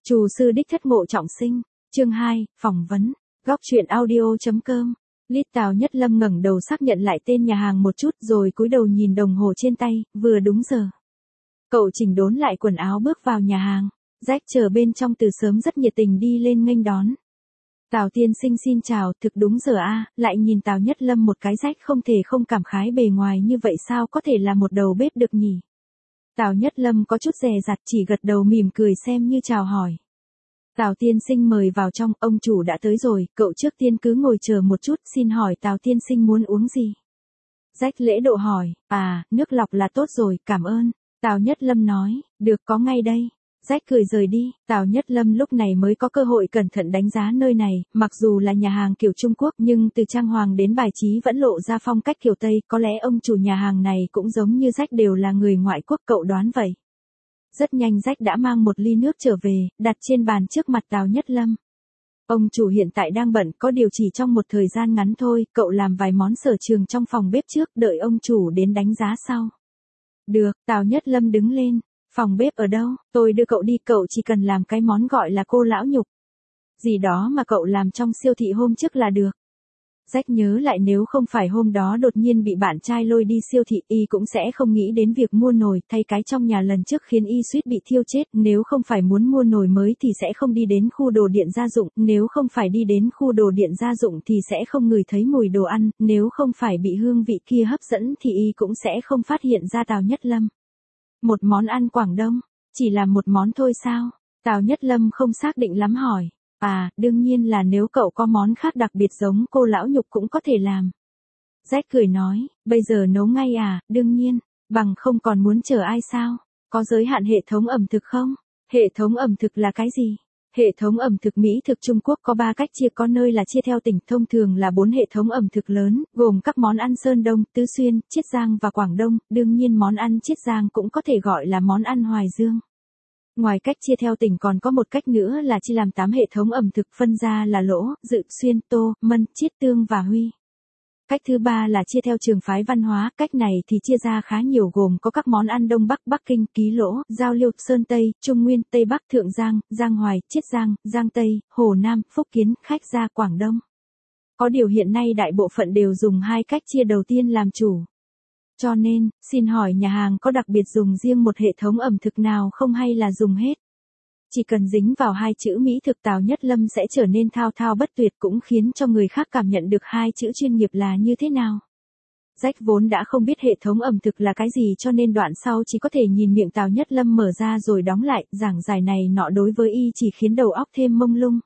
Trù sư đích thất Ngộ Trọng Sinh, chương 2, phỏng vấn, góc truyện audio.com. Lít Tào Nhất Lâm ngẩng đầu xác nhận lại tên nhà hàng một chút rồi cúi đầu nhìn đồng hồ trên tay, vừa đúng giờ. Cậu chỉnh đốn lại quần áo bước vào nhà hàng, Jack chờ bên trong từ sớm rất nhiệt tình đi lên nghênh đón. Tào tiên sinh xin chào, thực đúng giờ lại nhìn Tào Nhất Lâm một cái, Jack không thể không cảm khái bề ngoài như vậy sao có thể là một đầu bếp được nhỉ. Tào Nhất Lâm có chút dè dặt chỉ gật đầu mỉm cười xem như chào hỏi. Tào tiên sinh mời vào trong, ông chủ đã tới rồi, cậu trước tiên cứ ngồi chờ một chút, xin hỏi Tào tiên sinh muốn uống gì? Jack lễ độ hỏi, nước lọc là tốt rồi, cảm ơn. Tào Nhất Lâm nói, được có ngay đây. Jack cười rời đi, Tào Nhất Lâm lúc này mới có cơ hội cẩn thận đánh giá nơi này, mặc dù là nhà hàng kiểu Trung Quốc nhưng từ trang hoàng đến bài trí vẫn lộ ra phong cách kiểu Tây, có lẽ ông chủ nhà hàng này cũng giống như Jack đều là người ngoại quốc, cậu đoán vậy. Rất nhanh Jack đã mang một ly nước trở về, đặt trên bàn trước mặt Tào Nhất Lâm. Ông chủ hiện tại đang bận, có điều chỉ trong một thời gian ngắn thôi, cậu làm vài món sở trường trong phòng bếp trước, đợi ông chủ đến đánh giá sau. Được, Tào Nhất Lâm đứng lên. Phòng bếp ở đâu? Tôi đưa cậu đi, cậu chỉ cần làm cái món gọi là cô lão nhục. Gì đó mà cậu làm trong siêu thị hôm trước là được. Jack nhớ lại nếu không phải hôm đó đột nhiên bị bạn trai lôi đi siêu thị, y cũng sẽ không nghĩ đến việc mua nồi thay cái trong nhà lần trước khiến y suýt bị thiêu chết, nếu không phải muốn mua nồi mới thì sẽ không đi đến khu đồ điện gia dụng, nếu không phải đi đến khu đồ điện gia dụng thì sẽ không ngửi thấy mùi đồ ăn, nếu không phải bị hương vị kia hấp dẫn thì y cũng sẽ không phát hiện ra Tào Nhất Lâm. Một món ăn Quảng Đông, chỉ là một món thôi sao? Tào Nhất Lâm không xác định lắm hỏi. Đương nhiên là nếu cậu có món khác đặc biệt giống cô lão nhục cũng có thể làm. Jack cười nói, bây giờ nấu ngay đương nhiên, bằng không còn muốn chờ ai sao? Có giới hạn hệ thống ẩm thực không? Hệ thống ẩm thực là cái gì? Hệ thống ẩm thực Mỹ thực Trung Quốc có 3 cách chia, có nơi là chia theo tỉnh, thông thường là 4 hệ thống ẩm thực lớn, gồm các món ăn Sơn Đông, Tứ Xuyên, Chiết Giang và Quảng Đông, đương nhiên món ăn Chiết Giang cũng có thể gọi là món ăn Hoài Dương. Ngoài cách chia theo tỉnh còn có một cách nữa là chia làm 8 hệ thống ẩm thực, phân ra là Lỗ, Dự, Xuyên, Tô, Mân, Chiết Tương và Huy. Cách thứ ba là chia theo trường phái văn hóa, cách này thì chia ra khá nhiều gồm có các món ăn Đông Bắc, Bắc Kinh, Ký Lỗ, Giao Liêu, Sơn Tây, Trung Nguyên, Tây Bắc, Thượng Giang, Giang Hoài, Chiết Giang, Giang Tây, Hồ Nam, Phúc Kiến, Khách Gia, Quảng Đông. Có điều hiện nay đại bộ phận đều dùng hai cách chia đầu tiên làm chủ. Cho nên, xin hỏi nhà hàng có đặc biệt dùng riêng một hệ thống ẩm thực nào không hay là dùng hết? Chỉ cần dính vào hai chữ Mỹ thực, Tào Nhất Lâm sẽ trở nên thao thao bất tuyệt, cũng khiến cho người khác cảm nhận được hai chữ chuyên nghiệp là như thế nào. Jack vốn đã không biết hệ thống ẩm thực là cái gì cho nên đoạn sau chỉ có thể nhìn miệng Tào Nhất Lâm mở ra rồi đóng lại, giảng giải này nọ đối với y chỉ khiến đầu óc thêm mông lung.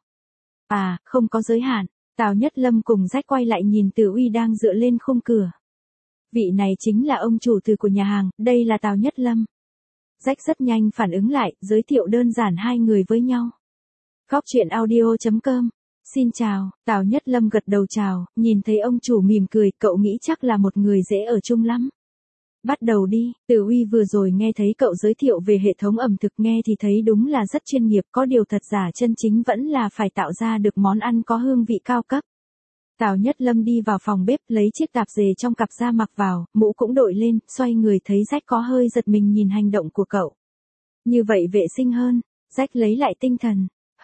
Không có giới hạn. Tào Nhất Lâm cùng Jack quay lại nhìn Từ Uy đang dựa lên khung cửa. Vị này chính là ông chủ Từ của nhà hàng, đây là Tào Nhất Lâm. Jack rất nhanh phản ứng lại, giới thiệu đơn giản hai người với nhau. Góc truyện audio.com. Xin chào, Tào Nhất Lâm gật đầu chào, nhìn thấy ông chủ mỉm cười, cậu nghĩ chắc là một người dễ ở chung lắm. Bắt đầu đi, Từ Uy vừa rồi nghe thấy cậu giới thiệu về hệ thống ẩm thực nghe thì thấy đúng là rất chuyên nghiệp, có điều thật giả chân chính vẫn là phải tạo ra được món ăn có hương vị cao cấp. Tào Nhất Lâm đi vào phòng bếp lấy chiếc tạp dề trong cặp ra mặc vào, mũ cũng đội lên, xoay người thấy Jack có hơi giật mình nhìn hành động của cậu. Như vậy vệ sinh hơn, Jack lấy lại tinh thần.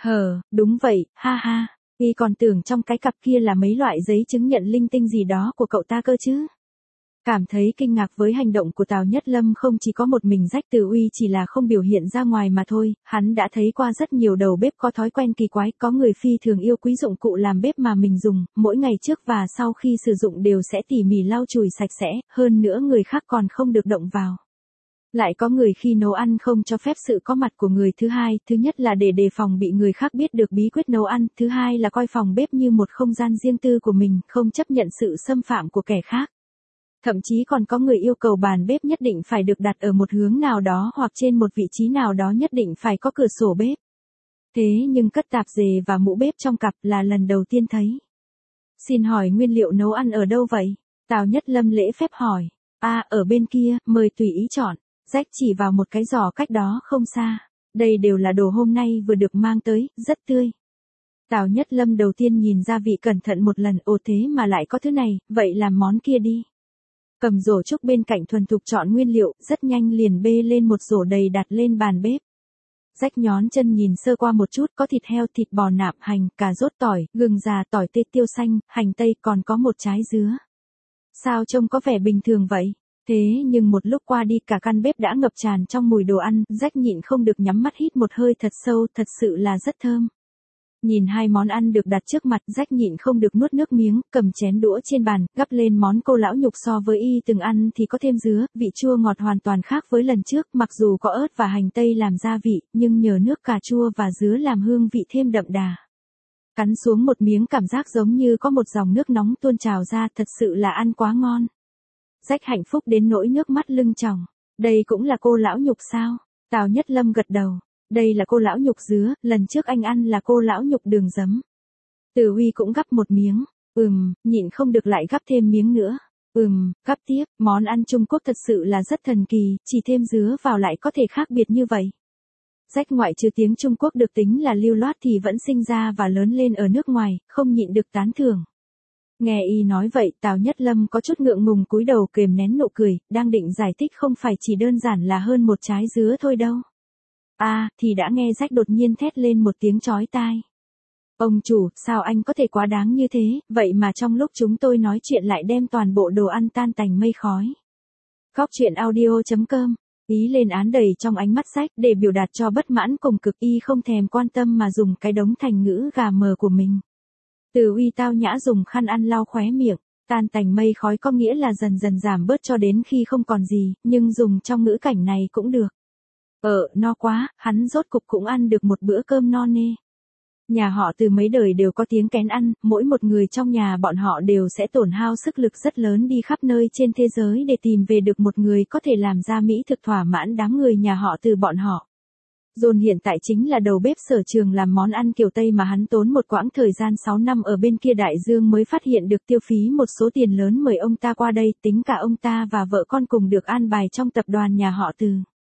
Đúng vậy, ha. Y còn tưởng trong cái cặp kia là mấy loại giấy chứng nhận linh tinh gì đó của cậu ta cơ chứ. Cảm thấy kinh ngạc với hành động của Tào Nhất Lâm không chỉ có một mình Jack, Từ Uy chỉ là không biểu hiện ra ngoài mà thôi, hắn đã thấy qua rất nhiều đầu bếp có thói quen kỳ quái, có người phi thường yêu quý dụng cụ làm bếp mà mình dùng, mỗi ngày trước và sau khi sử dụng đều sẽ tỉ mỉ lau chùi sạch sẽ, hơn nữa người khác còn không được động vào. Lại có người khi nấu ăn không cho phép sự có mặt của người thứ hai, thứ nhất là để đề phòng bị người khác biết được bí quyết nấu ăn, thứ hai là coi phòng bếp như một không gian riêng tư của mình, không chấp nhận sự xâm phạm của kẻ khác. Thậm chí còn có người yêu cầu bàn bếp nhất định phải được đặt ở một hướng nào đó hoặc trên một vị trí nào đó, nhất định phải có cửa sổ bếp. Thế nhưng cất tạp dề và mũ bếp trong cặp là lần đầu tiên thấy. Xin hỏi nguyên liệu nấu ăn ở đâu vậy? Tào Nhất Lâm lễ phép hỏi. Ở bên kia, mời tùy ý chọn. Jack chỉ vào một cái giỏ cách đó không xa. Đây đều là đồ hôm nay vừa được mang tới, rất tươi. Tào Nhất Lâm đầu tiên nhìn gia vị cẩn thận một lần, thế mà lại có thứ này, vậy làm món kia đi. Cầm rổ trúc bên cạnh thuần thục chọn nguyên liệu, rất nhanh liền bê lên một rổ đầy đặt lên bàn bếp. Rách nhón chân nhìn sơ qua một chút, có thịt heo, thịt bò nạm, hành, cà rốt, tỏi, gừng già, tỏi tươi, tiêu xanh, hành tây, còn có một trái dứa. Sao trông có vẻ bình thường vậy? Thế nhưng một lúc qua đi cả căn bếp đã ngập tràn trong mùi đồ ăn, Rách nhịn không được nhắm mắt hít một hơi thật sâu, thật sự là rất thơm. Nhìn hai món ăn được đặt trước mặt, Rách nhịn không được nuốt nước miếng, cầm chén đũa trên bàn, gắp lên món cô lão nhục so với y từng ăn thì có thêm dứa, vị chua ngọt hoàn toàn khác với lần trước, mặc dù có ớt và hành tây làm gia vị, nhưng nhờ nước cà chua và dứa làm hương vị thêm đậm đà. Cắn xuống một miếng cảm giác giống như có một dòng nước nóng tuôn trào ra, thật sự là ăn quá ngon. Rách hạnh phúc đến nỗi nước mắt lưng tròng. Đây cũng là cô lão nhục sao? Tào Nhất Lâm gật đầu. Đây là cô lão nhục dứa, lần trước anh ăn là cô lão nhục đường giấm. Từ Huy cũng gắp một miếng. Nhịn không được lại gắp thêm miếng nữa. Gắp tiếp, món ăn Trung Quốc thật sự là rất thần kỳ, chỉ thêm dứa vào lại có thể khác biệt như vậy. Rách ngoại trừ tiếng Trung Quốc được tính là lưu loát thì vẫn sinh ra và lớn lên ở nước ngoài, không nhịn được tán thưởng. Nghe y nói vậy, Tào Nhất Lâm có chút ngượng ngùng cúi đầu kềm nén nụ cười, đang định giải thích không phải chỉ đơn giản là hơn một trái dứa thôi đâu. Thì đã nghe Rách đột nhiên thét lên một tiếng chói tai. Ông chủ, sao anh có thể quá đáng như thế, vậy mà trong lúc chúng tôi nói chuyện lại đem toàn bộ đồ ăn tan tành mây khói. Góc truyện audio.com. Ý lên án đầy trong ánh mắt Rách để biểu đạt cho bất mãn cùng cực, y không thèm quan tâm mà dùng cái đống thành ngữ gà mờ của mình. Từ Huy tao nhã dùng khăn ăn lau khóe miệng, tan tành mây khói có nghĩa là dần dần giảm bớt cho đến khi không còn gì, nhưng dùng trong ngữ cảnh này cũng được. No quá, hắn rốt cục cũng ăn được một bữa cơm no nê. Nhà họ Từ mấy đời đều có tiếng kén ăn, mỗi một người trong nhà bọn họ đều sẽ tổn hao sức lực rất lớn đi khắp nơi trên thế giới để tìm về được một người có thể làm ra mỹ thực thỏa mãn đám người nhà họ Từ bọn họ. John hiện tại chính là đầu bếp sở trường làm món ăn kiểu Tây mà hắn tốn một quãng thời gian 6 năm ở bên kia đại dương mới phát hiện được tiêu phí một số tiền lớn mời ông ta qua đây, tính cả ông ta và vợ con cùng được an bài trong tập đoàn nhà họ Từ.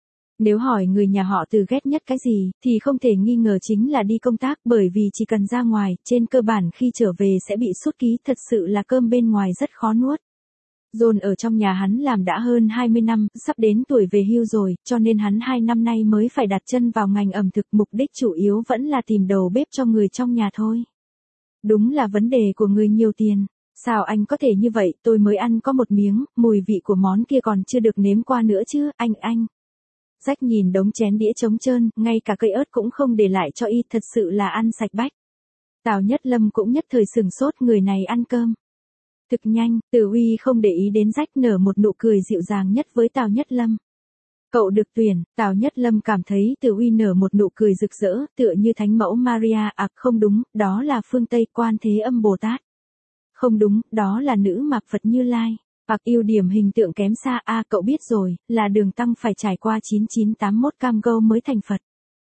Nếu hỏi người nhà họ Từ ghét nhất cái gì, thì không thể nghi ngờ chính là đi công tác, bởi vì chỉ cần ra ngoài, trên cơ bản khi trở về sẽ bị sút ký, thật sự là cơm bên ngoài rất khó nuốt. John ở trong nhà hắn làm đã hơn 20 năm, sắp đến tuổi về hưu rồi, cho nên hắn 2 năm nay mới phải đặt chân vào ngành ẩm thực, mục đích chủ yếu vẫn là tìm đầu bếp cho người trong nhà thôi. Đúng là vấn đề của người nhiều tiền. Sao anh có thể như vậy, tôi mới ăn có một miếng, mùi vị của món kia còn chưa được nếm qua nữa chứ, anh. Rách nhìn đống chén đĩa trống trơn, ngay cả cây ớt cũng không để lại cho y, thật sự là ăn sạch bách. Tào Nhất Lâm cũng nhất thời sừng sốt, người này ăn cơm. Thực nhanh, Từ Huy không để ý đến Rách, nở một nụ cười dịu dàng nhất với Tào Nhất Lâm. Cậu được tuyển, Tào Nhất Lâm cảm thấy Từ Huy nở một nụ cười rực rỡ, tựa như Thánh mẫu Maria, không đúng, đó là phương Tây Quan Thế Âm Bồ Tát. Không đúng, đó là nữ mạc Phật Như Lai. Ưu điểm hình tượng kém xa, cậu biết rồi, là Đường Tăng phải trải qua 9981 cam go mới thành Phật.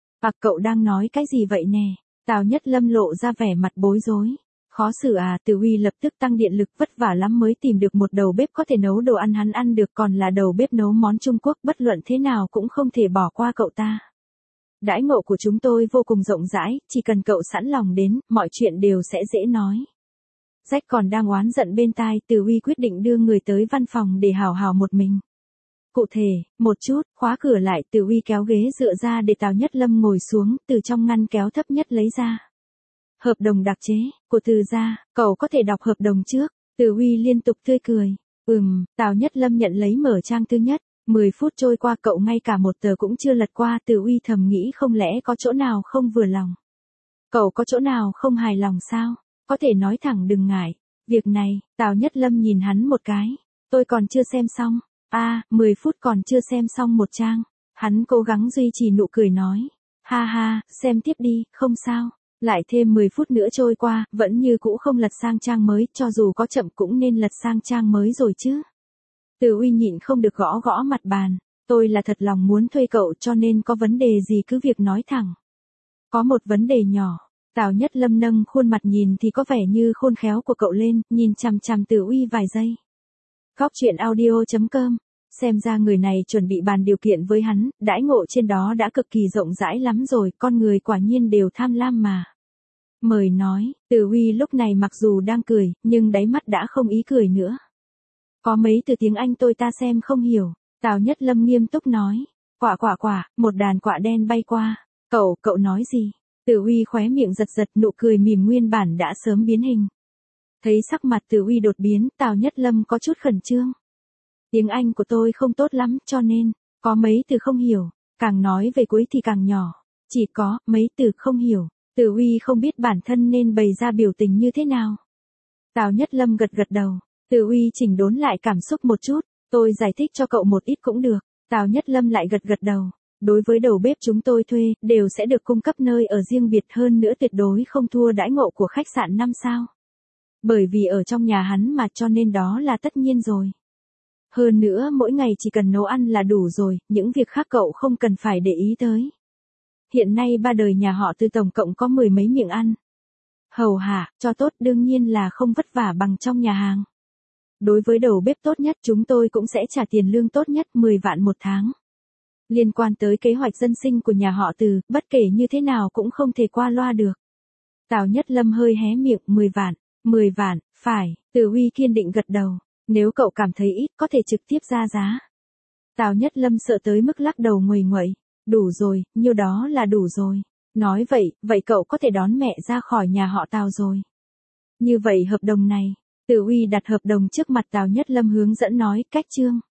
Cậu đang nói cái gì vậy nè? Tào Nhất Lâm lộ ra vẻ mặt bối rối. Khó xử Từ Huy lập tức tăng điện lực, vất vả lắm mới tìm được một đầu bếp có thể nấu đồ ăn hắn ăn được, còn là đầu bếp nấu món Trung Quốc, bất luận thế nào cũng không thể bỏ qua cậu ta. Đãi ngộ của chúng tôi vô cùng rộng rãi, chỉ cần cậu sẵn lòng đến, mọi chuyện đều sẽ dễ nói. Rách còn đang oán giận bên tai, Từ Huy quyết định đưa người tới văn phòng để hào hào một mình. Cụ thể, một chút, khóa cửa lại, Từ Huy kéo ghế dựa ra để Tào Nhất Lâm ngồi xuống, từ trong ngăn kéo thấp nhất lấy ra hợp đồng đặc chế của Từ gia, cậu có thể đọc hợp đồng trước. Từ Huy liên tục tươi cười. Tào Nhất Lâm nhận lấy mở trang thứ nhất. 10 phút trôi qua cậu ngay cả một tờ cũng chưa lật qua. Từ Huy thầm nghĩ không lẽ có chỗ nào không vừa lòng. Cậu có chỗ nào không hài lòng sao? Có thể nói thẳng đừng ngại. Việc này, Tào Nhất Lâm nhìn hắn một cái. Tôi còn chưa xem xong. 10 phút còn chưa xem xong một trang. Hắn cố gắng duy trì nụ cười nói. Ha ha, xem tiếp đi, không sao. Lại thêm 10 phút nữa trôi qua, vẫn như cũ không lật sang trang mới, cho dù có chậm cũng nên lật sang trang mới rồi chứ. Từ Huy nhịn không được gõ gõ mặt bàn. Tôi là thật lòng muốn thuê cậu, cho nên có vấn đề gì cứ việc nói thẳng. Có một vấn đề nhỏ. Tào Nhất Lâm nâng khuôn mặt nhìn thì có vẻ như khôn khéo của cậu lên, nhìn chằm chằm Từ Huy vài giây. Góc truyện audio.com. Xem ra người này chuẩn bị bàn điều kiện với hắn, đãi ngộ trên đó đã cực kỳ rộng rãi lắm rồi, con người quả nhiên đều tham lam mà. Mời nói, Từ Huy lúc này mặc dù đang cười, nhưng đáy mắt đã không ý cười nữa. Có mấy từ tiếng Anh tôi ta xem không hiểu, Tào Nhất Lâm nghiêm túc nói. Quả, một đàn quạ đen bay qua. Cậu nói gì? Tử Uy khóe miệng giật giật, nụ cười mỉm nguyên bản đã sớm biến hình. Thấy sắc mặt Tử Uy đột biến, Tào Nhất Lâm có chút khẩn trương. Tiếng Anh của tôi không tốt lắm cho nên, có mấy từ không hiểu, càng nói về cuối thì càng nhỏ. Chỉ có mấy từ không hiểu, Tử Uy không biết bản thân nên bày ra biểu tình như thế nào. Tào Nhất Lâm gật gật đầu, Tử Uy chỉnh đốn lại cảm xúc một chút, tôi giải thích cho cậu một ít cũng được. Tào Nhất Lâm lại gật gật đầu. Đối với đầu bếp chúng tôi thuê, đều sẽ được cung cấp nơi ở riêng biệt, hơn nữa tuyệt đối không thua đãi ngộ của khách sạn 5 sao. Bởi vì ở trong nhà hắn mà, cho nên đó là tất nhiên rồi. Hơn nữa mỗi ngày chỉ cần nấu ăn là đủ rồi, những việc khác cậu không cần phải để ý tới. Hiện nay ba đời nhà họ Từ tổng cộng có 10 mấy miệng ăn. Hầu hạ, cho tốt đương nhiên là không vất vả bằng trong nhà hàng. Đối với đầu bếp tốt nhất chúng tôi cũng sẽ trả tiền lương tốt nhất 10 vạn một tháng. Liên quan tới kế hoạch dân sinh của nhà họ Từ, bất kể như thế nào cũng không thể qua loa được. Tào Nhất Lâm hơi hé miệng, 10 vạn, phải, Từ Uy kiên định gật đầu, nếu cậu cảm thấy ít có thể trực tiếp ra giá. Tào Nhất Lâm sợ tới mức lắc đầu nguầy nguậy, đủ rồi, nhiêu đó là đủ rồi. Nói vậy cậu có thể đón mẹ ra khỏi nhà họ Tào rồi. Như vậy hợp đồng này, Từ Uy đặt hợp đồng trước mặt Tào Nhất Lâm hướng dẫn nói, cách chương.